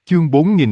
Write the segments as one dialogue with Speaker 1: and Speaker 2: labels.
Speaker 1: Chương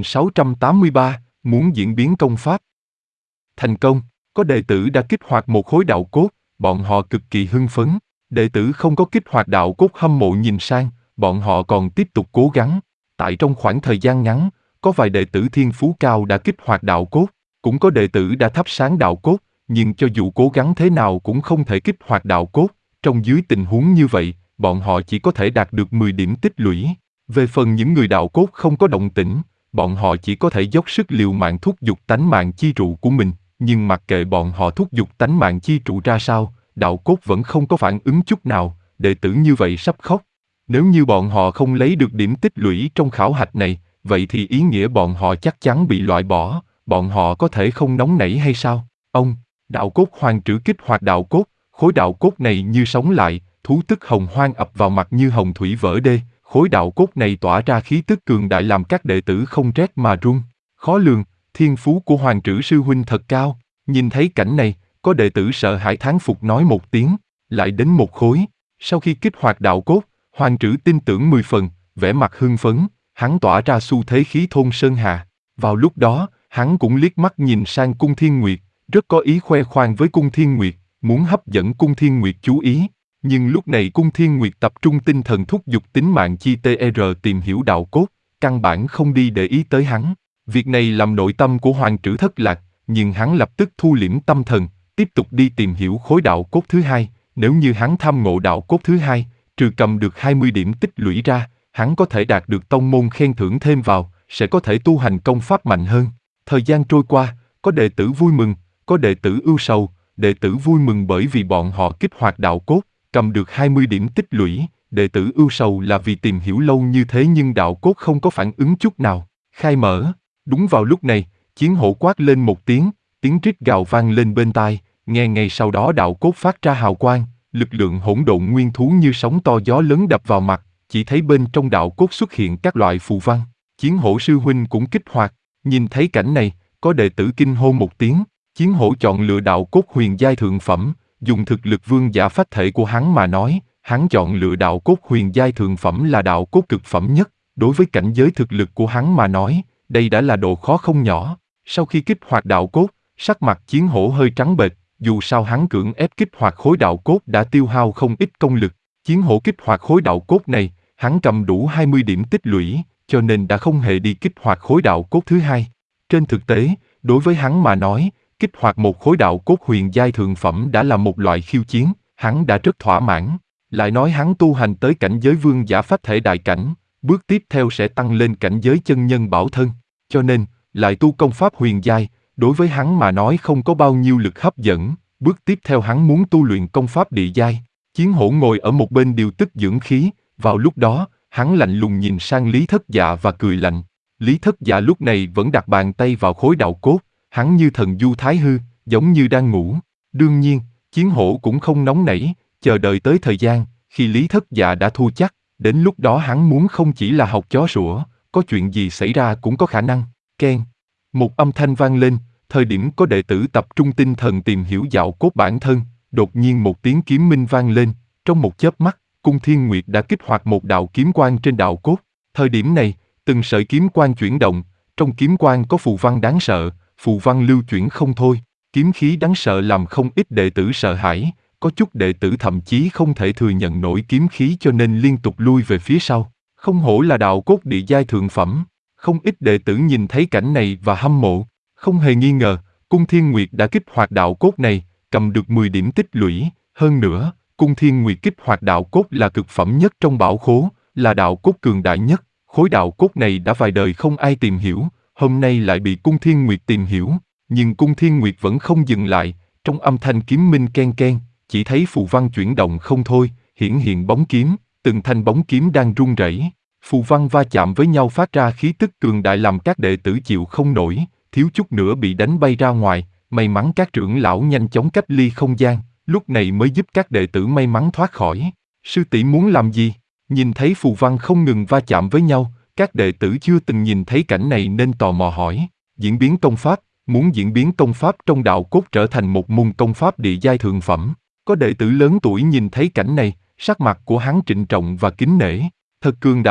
Speaker 1: 4683, muốn diễn biến công pháp. Thành công, có đệ tử đã kích hoạt một khối đạo cốt, bọn họ cực kỳ hưng phấn. Đệ tử không có kích hoạt đạo cốt hâm mộ nhìn sang, bọn họ còn tiếp tục cố gắng. Tại trong khoảng thời gian ngắn, có vài đệ tử thiên phú cao đã kích hoạt đạo cốt, cũng có đệ tử đã thắp sáng đạo cốt, nhưng cho dù cố gắng thế nào cũng không thể kích hoạt đạo cốt. Trong dưới tình huống như vậy, bọn họ chỉ có thể đạt được 10 điểm tích lũy. Về phần những người đạo cốt không có động tĩnh, bọn họ chỉ có thể dốc sức liều mạng thúc giục tánh mạng chi trụ của mình, nhưng mặc kệ bọn họ thúc giục tánh mạng chi trụ ra sao, đạo cốt vẫn không có phản ứng chút nào, đệ tử như vậy sắp khóc. Nếu như bọn họ không lấy được điểm tích lũy trong khảo hạch này, vậy thì ý nghĩa bọn họ chắc chắn bị loại bỏ, bọn họ có thể không nóng nảy hay sao? Đạo cốt hoàng trữ kích hoạt đạo cốt, khối đạo cốt này như sống lại, thú tức hồng hoang ập vào mặt như hồng thủy vỡ đê. Khối đạo cốt này tỏa ra khí tức cường đại làm các đệ tử không rét mà run. Khó lường, thiên phú của Hoàng Trữ sư huynh thật cao. Nhìn thấy cảnh này, có đệ tử sợ hãi thán phục nói một tiếng, lại đến một khối. Sau khi kích hoạt đạo cốt, Hoàng Trữ tin tưởng 10 phần, vẻ mặt hưng phấn, hắn tỏa ra xu thế khí thôn sơn hà. Vào lúc đó, hắn cũng liếc mắt nhìn sang Cung Thiên Nguyệt, rất có ý khoe khoang với Cung Thiên Nguyệt, muốn hấp dẫn Cung Thiên Nguyệt chú ý. Nhưng lúc này Cung Thiên Nguyệt tập trung tinh thần thúc giục tính mạng chi TR tìm hiểu đạo cốt, căn bản không đi để ý tới hắn. Việc này làm nội tâm của Hoàng Trữ thất lạc, nhưng hắn lập tức thu liễm tâm thần, tiếp tục đi tìm hiểu khối đạo cốt thứ hai. Nếu như hắn tham ngộ đạo cốt thứ hai, trừ cầm được 20 điểm tích lũy ra, hắn có thể đạt được tông môn khen thưởng thêm vào, sẽ có thể tu hành công pháp mạnh hơn. Thời gian trôi qua, có đệ tử vui mừng, có đệ tử ưu sầu. Đệ tử vui mừng bởi vì bọn họ kích hoạt đạo cốt, cầm được 20 điểm tích lũy, đệ tử ưu sầu là vì tìm hiểu lâu như thế nhưng đạo cốt không có phản ứng chút nào. Khai mở. Đúng vào lúc này, chiến hổ quát lên một tiếng, tiếng rít gào vang lên bên tai, nghe ngay sau đó đạo cốt phát ra hào quang, lực lượng hỗn độn nguyên thú như sóng to gió lớn đập vào mặt, chỉ thấy bên trong đạo cốt xuất hiện các loại phù văn. Chiến hổ sư huynh cũng kích hoạt, nhìn thấy cảnh này, có đệ tử kinh hô một tiếng, chiến hổ chọn lựa đạo cốt huyền giai thượng phẩm. Dùng thực lực vương giả phách thể của hắn mà nói, hắn chọn lựa đạo cốt huyền giai thượng phẩm là đạo cốt cực phẩm nhất. Đối với cảnh giới thực lực của hắn mà nói, đây đã là độ khó không nhỏ. Sau khi kích hoạt đạo cốt, sắc mặt chiến hổ hơi trắng bệch, dù sao hắn cưỡng ép kích hoạt khối đạo cốt đã tiêu hao không ít công lực. Chiến hổ kích hoạt khối đạo cốt này, hắn cầm đủ 20 điểm tích lũy, cho nên đã không hề đi kích hoạt khối đạo cốt thứ hai. Trên thực tế, đối với hắn mà nói, kích hoạt một khối đạo cốt huyền giai thượng phẩm đã là một loại khiêu chiến, hắn đã rất thỏa mãn. Lại nói hắn tu hành tới cảnh giới vương giả phách thể đại cảnh, bước tiếp theo sẽ tăng lên cảnh giới chân nhân bảo thân. Cho nên, lại tu công pháp huyền giai, đối với hắn mà nói không có bao nhiêu lực hấp dẫn. Bước tiếp theo hắn muốn tu luyện công pháp địa giai. Chiến hổ ngồi ở một bên điều tức dưỡng khí, vào lúc đó, hắn lạnh lùng nhìn sang Lý Thất Dạ và cười lạnh. Lý Thất Dạ lúc này vẫn đặt bàn tay vào khối đạo cốt, hắn như thần du thái hư, giống như đang ngủ. Đương nhiên, chiến hổ cũng không nóng nảy, chờ đợi tới thời gian, khi Lý Thất Dạ đã thua chắc, đến lúc đó hắn muốn không chỉ là học chó sủa, có chuyện gì xảy ra cũng có khả năng. Keng. Một âm thanh vang lên, thời điểm có đệ tử tập trung tinh thần tìm hiểu đạo cốt bản thân, đột nhiên một tiếng kiếm minh vang lên, trong một chớp mắt, Cung Thiên Nguyệt đã kích hoạt một đạo kiếm quang trên đạo cốt. Thời điểm này, từng sợi kiếm quang chuyển động, trong kiếm quang có phù văn đáng sợ, phù văn lưu chuyển không thôi, kiếm khí đáng sợ làm không ít đệ tử sợ hãi, có chút đệ tử thậm chí không thể thừa nhận nổi kiếm khí cho nên liên tục lui về phía sau. Không hổ là đạo cốt địa giai thượng phẩm, không ít đệ tử nhìn thấy cảnh này và hâm mộ. Không hề nghi ngờ, Cung Thiên Nguyệt đã kích hoạt đạo cốt này, cầm được 10 điểm tích lũy, hơn nữa, Cung Thiên Nguyệt kích hoạt đạo cốt là cực phẩm nhất trong bảo khố, là đạo cốt cường đại nhất, khối đạo cốt này đã vài đời không ai tìm hiểu. Hôm nay lại bị Cung Thiên Nguyệt tìm hiểu, nhưng Cung Thiên Nguyệt vẫn không dừng lại, trong âm thanh kiếm minh ken ken, chỉ thấy phù văn chuyển động không thôi, hiển hiện bóng kiếm, từng thanh bóng kiếm đang rung rẩy. Phù văn va chạm với nhau phát ra khí tức cường đại làm các đệ tử chịu không nổi, thiếu chút nữa bị đánh bay ra ngoài, may mắn các trưởng lão nhanh chóng cách ly không gian, lúc này mới giúp các đệ tử may mắn thoát khỏi. Sư tỷ muốn làm gì? Nhìn thấy phù văn không ngừng va chạm với nhau, các đệ tử chưa từng nhìn thấy cảnh này nên tò mò hỏi. Diễn biến công pháp, muốn diễn biến công pháp trong đạo cốt trở thành một môn công pháp địa giai thượng phẩm. Có đệ tử lớn tuổi nhìn thấy cảnh này, sắc mặt của hắn trịnh trọng và kính nể. Thật cường đại,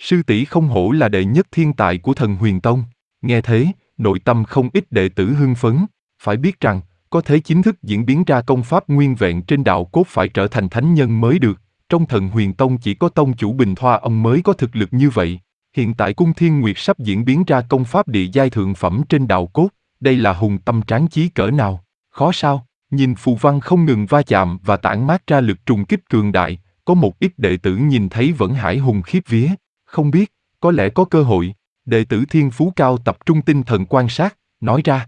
Speaker 1: Sư tỷ không hổ là đệ nhất thiên tài của Thần Huyền Tông. Nghe thế, nội tâm không ít đệ tử hưng phấn. Phải biết rằng, có thể chính thức diễn biến ra công pháp nguyên vẹn trên đạo cốt phải trở thành thánh nhân mới được. Trong Thần Huyền Tông chỉ có tông chủ Bình Thoa ông mới có thực lực như vậy. Hiện tại Cung Thiên Nguyệt sắp diễn biến ra công pháp địa giai thượng phẩm trên đạo cốt. Đây là hùng tâm tráng chí cỡ nào? Khó sao? Nhìn phù văn không ngừng va chạm và tản mát ra lực trùng kích cường đại, có một ít đệ tử nhìn thấy vẫn hải hùng khiếp vía. Không biết, có lẽ có cơ hội. Đệ tử thiên phú cao tập trung tinh thần quan sát, nói ra.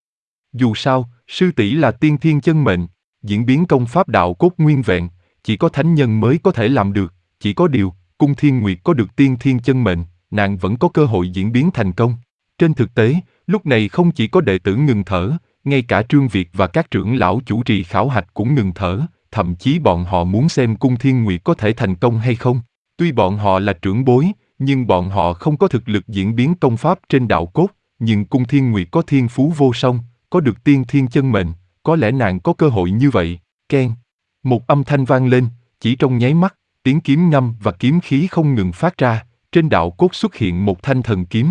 Speaker 1: Dù sao, sư tỷ là tiên thiên chân mệnh, diễn biến công pháp đạo cốt nguyên vẹn, chỉ có thánh nhân mới có thể làm được. Chỉ có điều, Cung Thiên Nguyệt có được tiên thiên chân mệnh, nàng vẫn có cơ hội diễn biến thành công. Trên thực tế, lúc này không chỉ có đệ tử ngừng thở, ngay cả Trương Việt và các trưởng lão chủ trì khảo hạch cũng ngừng thở, thậm chí bọn họ muốn xem Cung Thiên Nguyệt có thể thành công hay không. Tuy bọn họ là trưởng bối, nhưng bọn họ không có thực lực diễn biến công pháp trên đạo cốt, nhưng Cung Thiên Nguyệt có thiên phú vô song, có được tiên thiên chân mệnh, có lẽ nàng có cơ hội như vậy. Keng. Một âm thanh vang lên, chỉ trong nháy mắt, tiếng kiếm ngâm và kiếm khí không ngừng phát ra, trên đạo cốt xuất hiện một thanh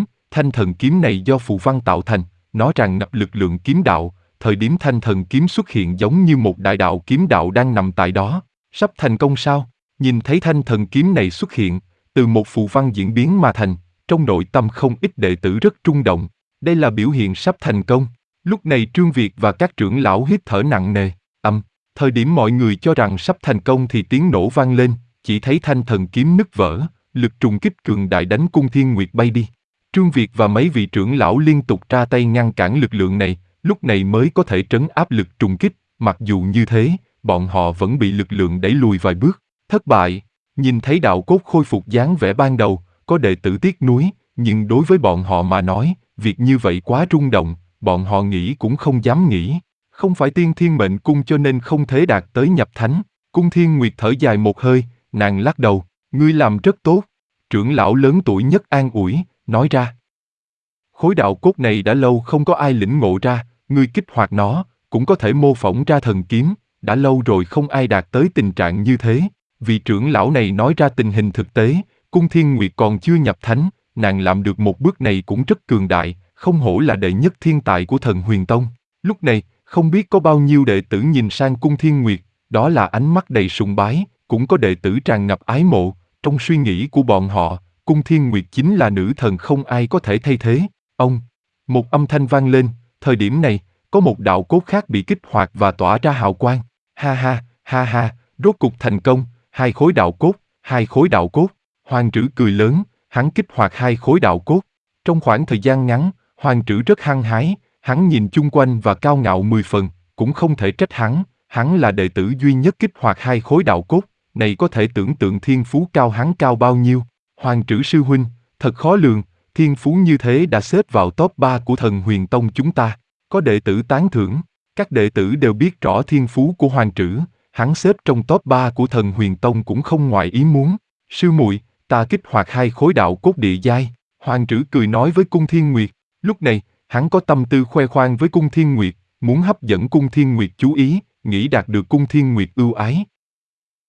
Speaker 1: thần kiếm này do phù văn tạo thành, nó tràn ngập lực lượng kiếm đạo, thời điểm thanh thần kiếm xuất hiện giống như một đại đạo kiếm đạo đang nằm tại đó. Sắp thành công sao? Nhìn thấy thanh thần kiếm này xuất hiện, từ một phù văn diễn biến mà thành, trong nội tâm không ít đệ tử rất rung động. Đây là biểu hiện sắp thành công. Lúc này Trương Việt và các trưởng lão hít thở nặng nề. Thời điểm mọi người cho rằng sắp thành công thì tiếng nổ vang lên, chỉ thấy thanh thần kiếm nứt vỡ, lực trùng kích cường đại đánh Cung Thiên Nguyệt bay đi. Trương Việt và mấy vị trưởng lão liên tục ra tay ngăn cản lực lượng này, lúc này mới có thể trấn áp lực trùng kích, mặc dù như thế, bọn họ vẫn bị lực lượng đẩy lùi vài bước. Thất bại, nhìn thấy đạo cốt khôi phục dáng vẻ ban đầu, có đệ tử tiếc nuối, nhưng đối với bọn họ mà nói, việc như vậy quá rung động, bọn họ nghĩ cũng không dám nghĩ. Không phải tiên thiên mệnh cung cho nên không thể đạt tới nhập thánh. Cung Thiên Nguyệt thở dài một hơi, nàng lắc đầu, ngươi làm rất tốt. Trưởng lão lớn tuổi nhất an ủi, nói ra. Khối đạo cốt này đã lâu không có ai lĩnh ngộ ra, ngươi kích hoạt nó, cũng có thể mô phỏng ra thần kiếm, đã lâu rồi không ai đạt tới tình trạng như thế. Vị trưởng lão này nói ra tình hình thực tế, Cung Thiên Nguyệt còn chưa nhập thánh, nàng làm được một bước này cũng rất cường đại, không hổ là đệ nhất thiên tài của Thần Huyền Tông. Lúc này, không biết có bao nhiêu đệ tử nhìn sang Cung Thiên Nguyệt, đó là ánh mắt đầy sùng bái, cũng có đệ tử tràn ngập ái mộ, trong suy nghĩ của bọn họ, Cung Thiên Nguyệt chính là nữ thần không ai có thể thay thế. Một âm thanh vang lên, thời điểm này, có một đạo cốt khác bị kích hoạt và tỏa ra hào quang. Ha ha, rốt cục thành công, hai khối đạo cốt. Hoàng Trữ cười lớn, hắn kích hoạt hai khối đạo cốt. Trong khoảng thời gian ngắn, Hoàng Trữ rất hăng hái, hắn nhìn chung quanh và cao ngạo 10 phần, cũng không thể trách hắn là đệ tử duy nhất kích hoạt hai khối đạo cốt, này có thể tưởng tượng thiên phú cao hắn cao bao nhiêu. Hoàng Trữ sư huynh, thật khó lường, thiên phú như thế đã xếp vào top 3 của Thần Huyền Tông chúng ta. Có đệ tử tán thưởng, các đệ tử đều biết rõ thiên phú của Hoàng Trữ, hắn xếp trong top 3 của Thần Huyền Tông cũng không ngoài ý muốn. Sư muội, ta kích hoạt hai khối đạo cốt địa giai. Hoàng Trữ cười nói với Cung Thiên Nguyệt, lúc này, hắn có tâm tư khoe khoang với Cung Thiên Nguyệt, muốn hấp dẫn Cung Thiên Nguyệt chú ý, nghĩ đạt được Cung Thiên Nguyệt ưu ái.